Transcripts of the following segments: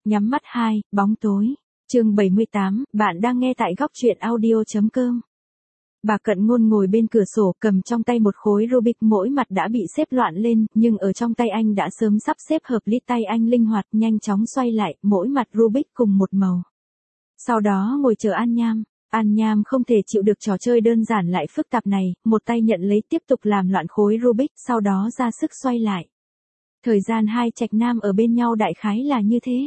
Nhắm mắt 2, bóng tối. Chương 78, bạn đang nghe tại góc truyện audio.com. Bà Cận Ngôn ngồi bên cửa sổ, cầm trong tay một khối Rubik, mỗi mặt đã bị xếp loạn lên, nhưng ở trong tay anh đã sớm sắp xếp hợp lý, tay anh linh hoạt, nhanh chóng xoay lại, mỗi mặt Rubik cùng một màu. Sau đó ngồi chờ An Nham. An Nham không thể chịu được trò chơi đơn giản lại phức tạp này, một tay nhận lấy tiếp tục làm loạn khối Rubik, sau đó ra sức xoay lại. Thời gian hai trạch nam ở bên nhau đại khái là như thế.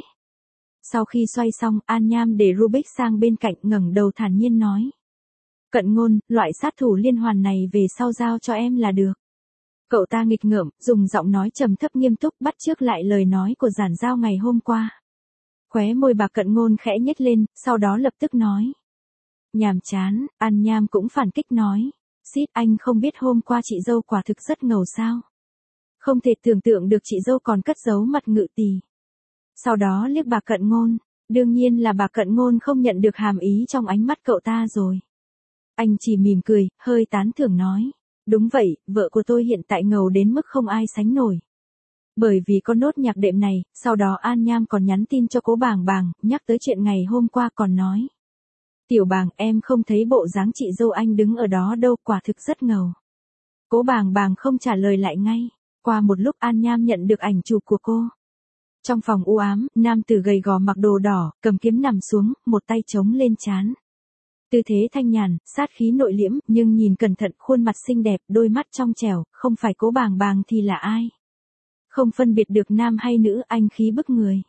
Sau khi xoay xong, An Nham để Rubik sang bên cạnh, ngẩng đầu thản nhiên nói. Cận Ngôn, loại sát thủ liên hoàn này về sau giao cho em là được. Cậu ta nghịch ngợm, dùng giọng nói trầm thấp nghiêm túc bắt chước lại lời nói của Giản Giao ngày hôm qua. Khóe môi bà Cận Ngôn khẽ nhếch lên, sau đó lập tức nói. Nhàm chán. An Nham cũng phản kích nói. Xít, anh không biết hôm qua chị dâu quả thực rất ngầu sao. Không thể tưởng tượng được chị dâu còn cất giấu mặt ngự tỳ. Sau đó liếc bà Cận Ngôn. Đương nhiên là bà Cận Ngôn không nhận được hàm ý trong ánh mắt cậu ta rồi. Anh chỉ mỉm cười, hơi tán thưởng nói. Đúng vậy, vợ của tôi hiện tại ngầu đến mức không ai sánh nổi. Bởi vì có nốt nhạc đệm này, sau đó An Nham còn nhắn tin cho Cố Bàng Bàng, nhắc tới chuyện ngày hôm qua còn nói. Tiểu Bàng, em không thấy bộ dáng chị dâu anh đứng ở đó đâu, quả thực rất ngầu. Cố Bàng Bàng không trả lời lại ngay. Qua một lúc An Nham nhận được ảnh chụp của cô. Trong phòng u ám, nam tử gầy gò mặc đồ đỏ, cầm kiếm nằm xuống, một tay chống lên trán. Tư thế thanh nhàn, sát khí nội liễm, nhưng nhìn cẩn thận, khuôn mặt xinh đẹp, đôi mắt trong trẻo, không phải Cố Bàng Bàng thì là ai? Không phân biệt được nam hay nữ, anh khí bức người.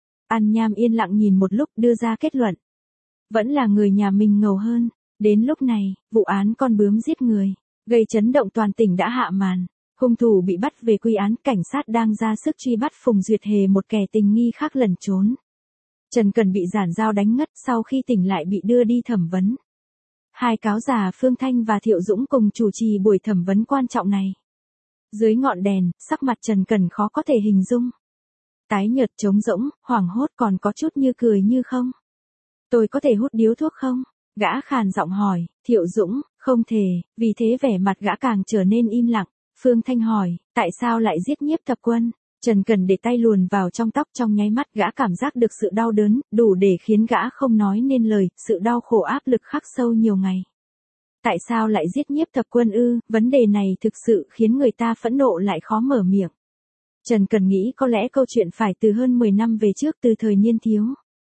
An Nham yên lặng nhìn một lúc, đưa ra kết luận. Vẫn là người nhà mình ngầu hơn. Đến lúc này, vụ án con bướm giết người, gây chấn động toàn tỉnh đã hạ màn. Hung thủ bị bắt về quy án, cảnh sát đang ra sức truy bắt Phùng Duyệt Hề, một kẻ tình nghi khác lẩn trốn. Trần Cần bị Giản Giao đánh ngất, sau khi tỉnh lại bị đưa đi thẩm vấn. Hai cáo giả Phương Thanh và Thiệu Dũng cùng chủ trì buổi thẩm vấn quan trọng này. Dưới ngọn đèn, sắc mặt Trần Cần khó có thể hình dung. Tái nhợt, trống rỗng, hoảng hốt, còn có chút như cười như không. Tôi có thể hút điếu thuốc không? Gã khàn giọng hỏi. Thiệu Dũng, không thể, vì thế vẻ mặt gã càng trở nên im lặng. Phương Thanh hỏi, tại sao lại giết Nhiếp Thập Quân? Trần Cần để tay luồn vào trong tóc, trong nháy mắt gã cảm giác được sự đau đớn, đủ để khiến gã không nói nên lời, sự đau khổ áp lực khắc sâu nhiều ngày. Tại sao lại giết Nhiếp Thập Quân ư? Vấn đề này thực sự khiến người ta phẫn nộ lại khó mở miệng. Trần Cần nghĩ có lẽ câu chuyện phải từ hơn 10 năm về trước, từ thời niên thiếu.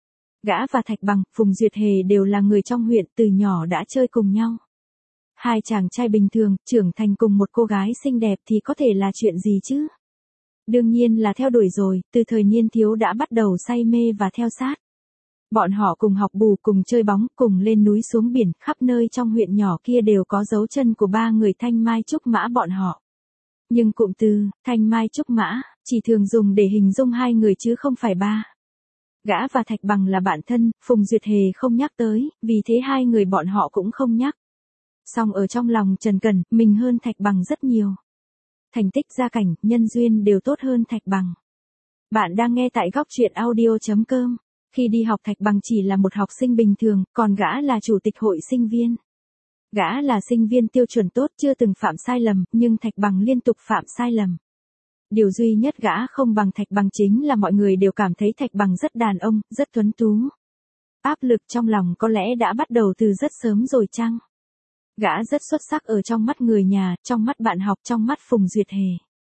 Gã và Thạch Bằng, Phùng Duyệt Hề đều là người trong huyện, từ nhỏ đã chơi cùng nhau. Hai chàng trai bình thường, trưởng thành cùng một cô gái xinh đẹp thì có thể là chuyện gì chứ? Đương nhiên là theo đuổi rồi, từ thời niên thiếu đã bắt đầu say mê và theo sát. Bọn họ cùng học bù, cùng chơi bóng, cùng lên núi xuống biển, khắp nơi trong huyện nhỏ kia đều có dấu chân của ba người Thanh Mai Trúc Mã bọn họ. Nhưng cụm từ Thanh Mai Trúc Mã chỉ thường dùng để hình dung hai người chứ không phải ba. Gã và Thạch Bằng là bạn thân, Phùng Duyệt Hề không nhắc tới, vì thế hai người bọn họ cũng không nhắc. Song ở trong lòng Trần Cần, mình hơn Thạch Bằng rất nhiều. Thành tích, gia cảnh, nhân duyên đều tốt hơn Thạch Bằng. Bạn đang nghe tại góc truyện audio.com. Khi đi học Thạch Bằng chỉ là một học sinh bình thường, còn gã là chủ tịch hội sinh viên. Gã là sinh viên tiêu chuẩn tốt, chưa từng phạm sai lầm, nhưng Thạch Bằng liên tục phạm sai lầm. Điều duy nhất gã không bằng Thạch Bằng chính là mọi người đều cảm thấy Thạch Bằng rất đàn ông, rất tuấn tú. Áp lực trong lòng có lẽ đã bắt đầu từ rất sớm rồi chăng? Gã rất xuất sắc ở trong mắt người nhà, trong mắt bạn học, trong mắt Phùng Duyệt Hề.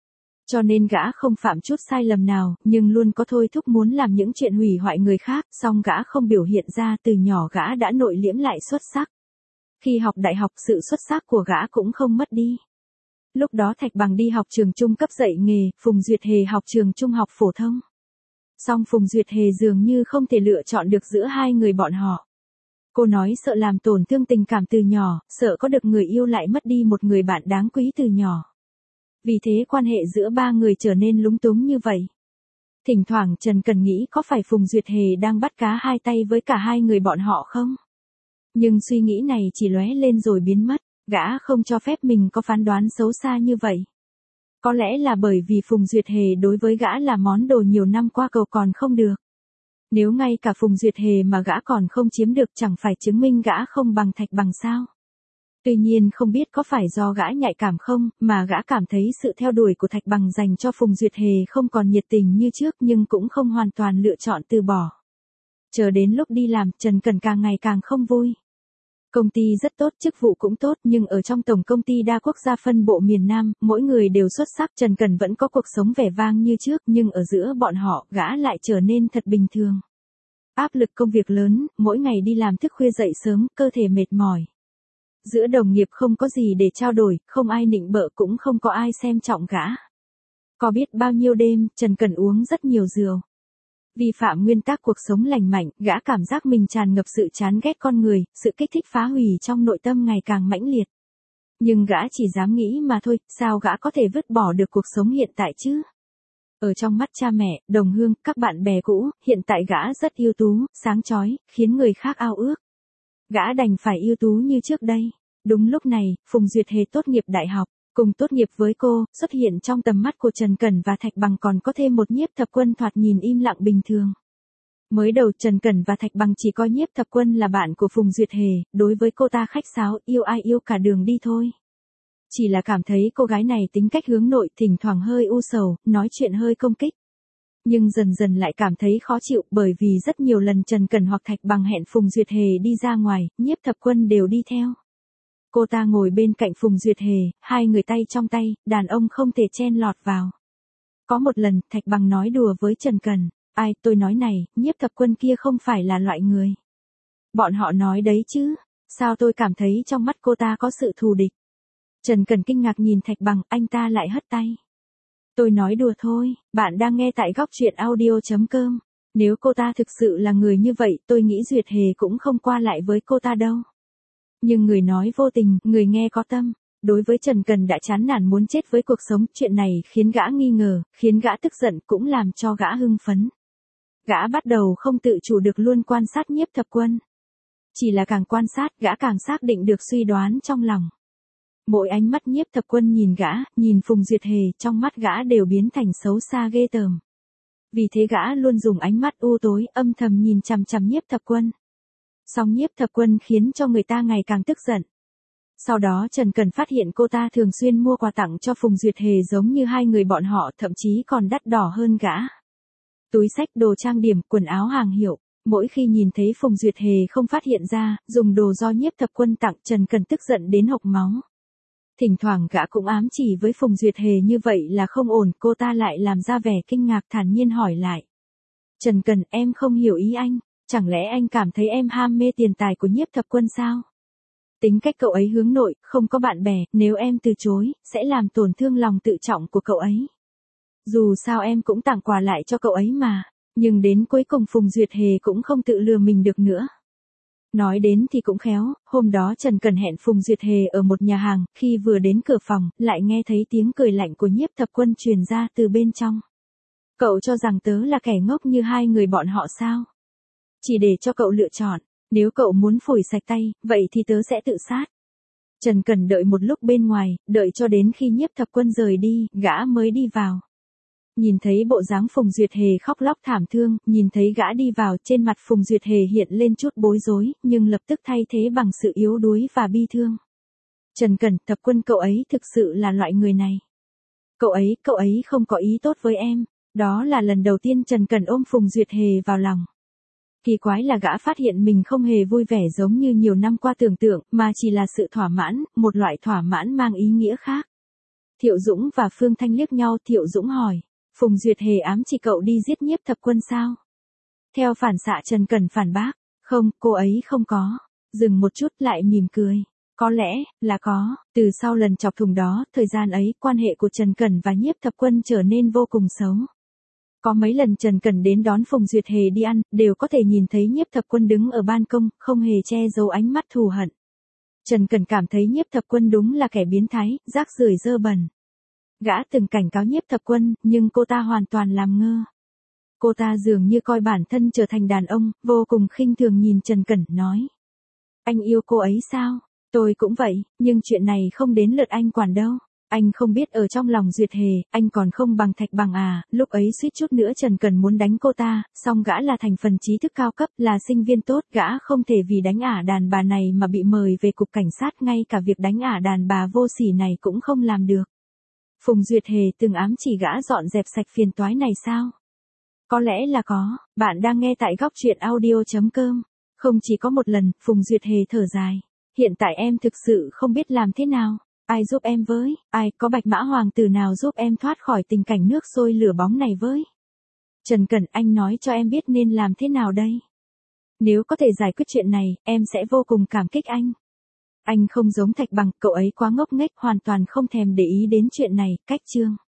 Cho nên gã không phạm chút sai lầm nào, nhưng luôn có thôi thúc muốn làm những chuyện hủy hoại người khác, song gã không biểu hiện ra, từ nhỏ gã đã nội liễm lại xuất sắc. Khi học đại học, sự xuất sắc của gã cũng không mất đi. Lúc đó Thạch Bằng đi học trường trung cấp dạy nghề, Phùng Duyệt Hề học trường trung học phổ thông. Song Phùng Duyệt Hề dường như không thể lựa chọn được giữa hai người bọn họ. Cô nói sợ làm tổn thương tình cảm từ nhỏ, sợ có được người yêu lại mất đi một người bạn đáng quý từ nhỏ. Vì thế quan hệ giữa ba người trở nên lúng túng như vậy. Thỉnh thoảng Trần Cần nghĩ có phải Phùng Duyệt Hề đang bắt cá hai tay với cả hai người bọn họ không? Nhưng suy nghĩ này chỉ lóe lên rồi biến mất, gã không cho phép mình có phán đoán xấu xa như vậy. Có lẽ là bởi vì Phùng Duyệt Hề đối với gã là món đồ nhiều năm qua cầu còn không được. Nếu ngay cả Phùng Duyệt Hề mà gã còn không chiếm được, chẳng phải chứng minh gã không bằng Thạch Bằng sao? Tuy nhiên không biết có phải do gã nhạy cảm không, mà gã cảm thấy sự theo đuổi của Thạch Bằng dành cho Phùng Duyệt Hề không còn nhiệt tình như trước nhưng cũng không hoàn toàn lựa chọn từ bỏ. Chờ đến lúc đi làm, Trần Cẩn càng ngày càng không vui. Công ty rất tốt, chức vụ cũng tốt, nhưng ở trong tổng công ty đa quốc gia phân bộ miền Nam, mỗi người đều xuất sắc. Trần Cẩn vẫn có cuộc sống vẻ vang như trước, nhưng ở giữa bọn họ, gã lại trở nên thật bình thường. Áp lực công việc lớn, mỗi ngày đi làm thức khuya dậy sớm, cơ thể mệt mỏi. Giữa đồng nghiệp không có gì để trao đổi, không ai nịnh bợ cũng không có ai xem trọng gã. Có biết bao nhiêu đêm, Trần Cẩn uống rất nhiều rượu. Vi phạm nguyên tắc cuộc sống lành mạnh, gã cảm giác mình tràn ngập sự chán ghét con người, sự kích thích phá hủy trong nội tâm ngày càng mãnh liệt. Nhưng gã chỉ dám nghĩ mà thôi, sao gã có thể vứt bỏ được cuộc sống hiện tại chứ? Ở trong mắt cha mẹ, đồng hương, các bạn bè cũ, hiện tại gã rất ưu tú, sáng chói, khiến người khác ao ước. Gã đành phải ưu tú như trước đây. Đúng lúc này, Phùng Duyệt Hề tốt nghiệp đại học. Cùng tốt nghiệp với cô, xuất hiện trong tầm mắt của Trần Cẩn và Thạch Bằng còn có thêm một Nhiếp Thập Quân thoạt nhìn im lặng bình thường. Mới đầu Trần Cẩn và Thạch Bằng chỉ coi Nhiếp Thập Quân là bạn của Phùng Duyệt Hề, đối với cô ta khách sáo, yêu ai yêu cả đường đi thôi. Chỉ là cảm thấy cô gái này tính cách hướng nội, thỉnh thoảng hơi u sầu, nói chuyện hơi công kích. Nhưng dần dần lại cảm thấy khó chịu bởi vì rất nhiều lần Trần Cẩn hoặc Thạch Bằng hẹn Phùng Duyệt Hề đi ra ngoài, Nhiếp Thập Quân đều đi theo. Cô ta ngồi bên cạnh Phùng Duyệt Hề, hai người tay trong tay, đàn ông không thể chen lọt vào. Có một lần, Thạch Bằng nói đùa với Trần Cẩn, ai, tôi nói này, Nhiếp Thập Quân kia không phải là loại người. Bọn họ nói đấy chứ, sao tôi cảm thấy trong mắt cô ta có sự thù địch. Trần Cẩn kinh ngạc nhìn Thạch Bằng, anh ta lại hất tay. Tôi nói đùa thôi, bạn đang nghe tại góc truyện audio.com. Nếu cô ta thực sự là người như vậy, tôi nghĩ Duyệt Hề cũng không qua lại với cô ta đâu. Nhưng người nói vô tình, người nghe có tâm. Đối với Trần Cẩn đã chán nản muốn chết với cuộc sống, chuyện này khiến gã nghi ngờ, khiến gã tức giận cũng làm cho gã hưng phấn. Gã bắt đầu không tự chủ được luôn quan sát Nhiếp Thập Quân. Chỉ là càng quan sát, gã càng xác định được suy đoán trong lòng. Mỗi ánh mắt Nhiếp Thập Quân nhìn gã, nhìn Phùng Duyệt Hề, trong mắt gã đều biến thành xấu xa ghê tởm. Vì thế gã luôn dùng ánh mắt u tối, âm thầm nhìn chằm chằm Nhiếp Thập Quân. Song Nhiếp Thập Quân khiến cho người ta ngày càng tức giận. Sau đó Trần Cẩn phát hiện cô ta thường xuyên mua quà tặng cho Phùng Duyệt Hề giống như hai người bọn họ, thậm chí còn đắt đỏ hơn gã. Túi xách, đồ trang điểm, quần áo hàng hiệu. Mỗi khi nhìn thấy Phùng Duyệt Hề không phát hiện ra, dùng đồ do Nhiếp Thập Quân tặng, Trần Cẩn tức giận đến hộc máu. Thỉnh thoảng gã cũng ám chỉ với Phùng Duyệt Hề như vậy là không ổn, cô ta lại làm ra vẻ kinh ngạc thản nhiên hỏi lại. Trần Cẩn, em không hiểu ý anh, chẳng lẽ anh cảm thấy em ham mê tiền tài của Nhiếp Thập Quân sao? Tính cách cậu ấy hướng nội, không có bạn bè, nếu em từ chối, sẽ làm tổn thương lòng tự trọng của cậu ấy. Dù sao em cũng tặng quà lại cho cậu ấy mà, nhưng đến cuối cùng Phùng Duyệt Hề cũng không tự lừa mình được nữa. Nói đến thì cũng khéo, hôm đó Trần Cẩn hẹn Phùng Duyệt Hề ở một nhà hàng, khi vừa đến cửa phòng, lại nghe thấy tiếng cười lạnh của Nhiếp Thập Quân truyền ra từ bên trong. Cậu cho rằng tớ là kẻ ngốc như hai người bọn họ sao? Chỉ để cho cậu lựa chọn, nếu cậu muốn phủi sạch tay, vậy thì tớ sẽ tự sát. Trần Cẩn đợi một lúc bên ngoài, đợi cho đến khi Nhiếp Thập Quân rời đi, gã mới đi vào. Nhìn thấy bộ dáng Phùng Duyệt Hề khóc lóc thảm thương, nhìn thấy gã đi vào, trên mặt Phùng Duyệt Hề hiện lên chút bối rối, nhưng lập tức thay thế bằng sự yếu đuối và bi thương. Trần Cẩn, Thập Quân, cậu ấy thực sự là loại người này. Cậu ấy không có ý tốt với em. Đó là lần đầu tiên Trần Cẩn ôm Phùng Duyệt Hề vào lòng. Kỳ quái là gã phát hiện mình không hề vui vẻ giống như nhiều năm qua tưởng tượng, mà chỉ là sự thỏa mãn, một loại thỏa mãn mang ý nghĩa khác. Thiệu Dũng và Phương Thanh liếc nhau, Thiệu Dũng hỏi. Phùng Duyệt Hề ám chỉ cậu đi giết Nhiếp Thập Quân sao? Theo phản xạ Trần Cẩn phản bác. Không, cô ấy không có. Dừng một chút lại mỉm cười. Có lẽ, là có. Từ sau lần chọc thùng đó, thời gian ấy, quan hệ của Trần Cẩn và Nhiếp Thập Quân trở nên vô cùng xấu. Có mấy lần Trần Cẩn đến đón Phùng Duyệt Hề đi ăn, đều có thể nhìn thấy Nhiếp Thập Quân đứng ở ban công, không hề che giấu ánh mắt thù hận. Trần Cẩn cảm thấy Nhiếp Thập Quân đúng là kẻ biến thái, rác rưởi dơ bẩn. Gã từng cảnh cáo Nhiếp Thập Quân, nhưng cô ta hoàn toàn làm ngơ. Cô ta dường như coi bản thân trở thành đàn ông, vô cùng khinh thường nhìn Trần Cẩn, nói. Anh yêu cô ấy sao? Tôi cũng vậy, nhưng chuyện này không đến lượt anh quản đâu. Anh không biết ở trong lòng Duyệt Hề, anh còn không bằng Thạch Bằng à, lúc ấy suýt chút nữa Trần Cần muốn đánh cô ta, song gã là thành phần trí thức cao cấp, là sinh viên tốt, gã không thể vì đánh ả đàn bà này mà bị mời về cục cảnh sát, ngay cả việc đánh ả đàn bà vô sỉ này cũng không làm được. Phùng Duyệt Hề từng ám chỉ gã dọn dẹp sạch phiền toái này sao? Có lẽ là có, bạn đang nghe tại góc truyện audio.com. Không chỉ có một lần, Phùng Duyệt Hề thở dài. Hiện tại em thực sự không biết làm thế nào. Ai giúp em với, có bạch mã hoàng tử nào giúp em thoát khỏi tình cảnh nước sôi lửa bóng này với? Trần Cẩn, anh nói cho em biết nên làm thế nào đây? Nếu có thể giải quyết chuyện này, em sẽ vô cùng cảm kích anh. Anh không giống Thạch Bằng, cậu ấy quá ngốc nghếch, hoàn toàn không thèm để ý đến chuyện này, cách chương.